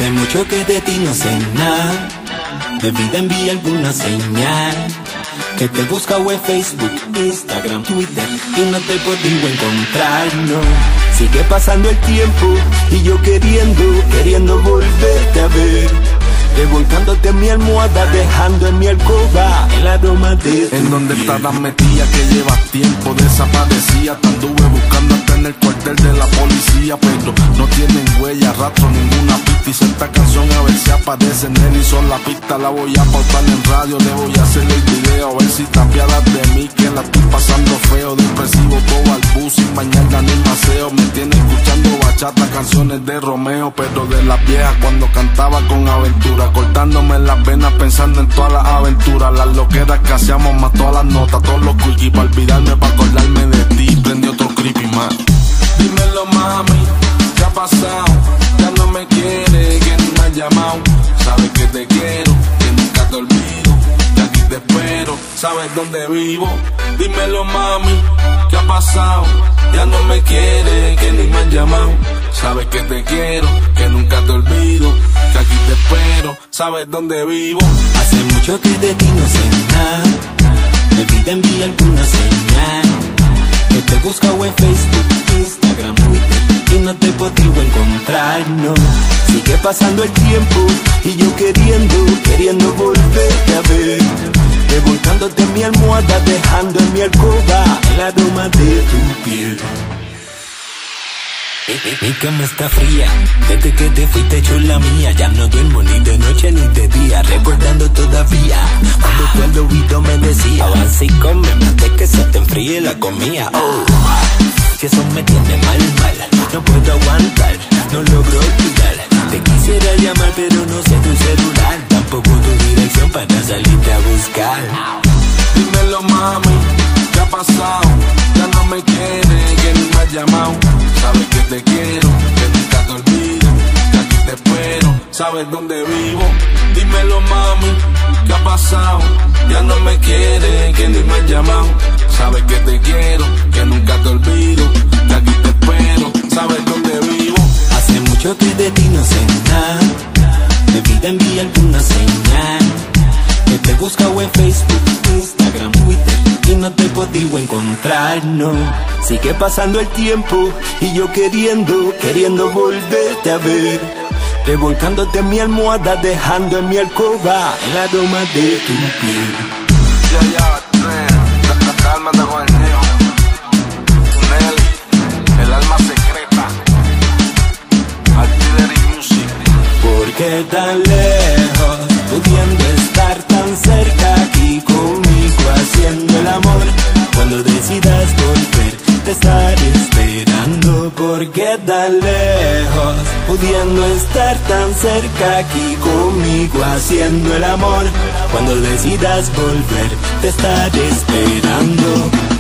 Hace mucho que de ti no sé nada. De vida envía alguna señal. Que te busca en Facebook, Instagram, Twitter y no te he podido encontrar, no. Sigue pasando el tiempo y yo queriendo volverte a ver. Revolcándote en mi almohada, dejando en mi alcoba el aroma de tu ¿En dónde piel? estarás metida que llevas tiempo desaparecida? Te anduve buscándote en el cuartel de la policía, pero no tienen huella, rastro, ninguna pista. Hice esta canción a ver si aparece en él y son la pista. La voy a pautar en radio, le voy a hacer el video a ver si están piadas de mí, que la estoy pasando feo. Depresivo, todo al bus, sin mañana ni maseo. Me tiene escuchando bachata, canciones de Romeo, pero de las viejas cuando cantaba con aventura. Cortándome las venas pensando en todas las aventuras, las loqueras que hacíamos, más todas las notas, todos los quickies para olvidarme, para acordarme de ti. Prendí otro creepy más. Dímelo mami, ¿qué ha pasado? Ya no me quiere, que ni me has llamado. Sabes que te quiero, que nunca te olvido, que aquí te espero, sabes dónde vivo. Dímelo mami, ¿qué ha pasado? Ya no me quiere, que ni me has llamado. Sabes que te quiero, que nunca te olvido, que aquí te espero, sabes dónde vivo. Hace mucho que de ti no sé nada. De vida envía alguna señal. Que te busca en Facebook, Instagram, Twitter y no te he podido encontrar, no. Sigue pasando el tiempo y yo queriendo volverte a ver. Revolcándote en mi almohada, dejando en mi alcoba el aroma de tu piel. Mi cama está fría, desde que te fuiste chula mía. Ya no duermo ni de noche ni de día, recordando todavía cuando tú al oído me decías: avanza y come antes que se te enfríe la comida. Oh, si eso me tiene mal, no puedo aguantar, no logro olvidar. Te quisiera llamar pero no sé tu celular, tampoco tu dirección para salirte a buscar. Dímelo mami, ¿qué ha pasado? Ya no me quiere, que ni me has llamado. Sabes que te quiero, que nunca te olvido, que aquí te espero, sabes dónde vivo. Dímelo mami, ¿qué ha pasado? Ya no me quiere, que ni me has llamado. Sabes que te quiero, que nunca te olvido, que aquí te espero, sabes dónde vivo. Hace mucho que de ti no sé nada. De vida envía alguna señal. Que te busca en Facebook, Instagram, Twitter y no te he podido encontrar, no. Sigue pasando el tiempo y yo queriendo volverte a ver. Revolcándote en mi almohada, dejando en mi alcoba el aroma de tu piel. Cálmate con el neo, Nelly, el alma secreta, Artillery Music. ¿Por qué tan lejos, pudiendo estar tan cerca aquí conmigo haciendo el amor? Cuando decidas volver te estaré esperando. ¿Por qué tan lejos, pudiendo estar tan cerca aquí conmigo haciendo el amor? Cuando decidas volver te estaré esperando.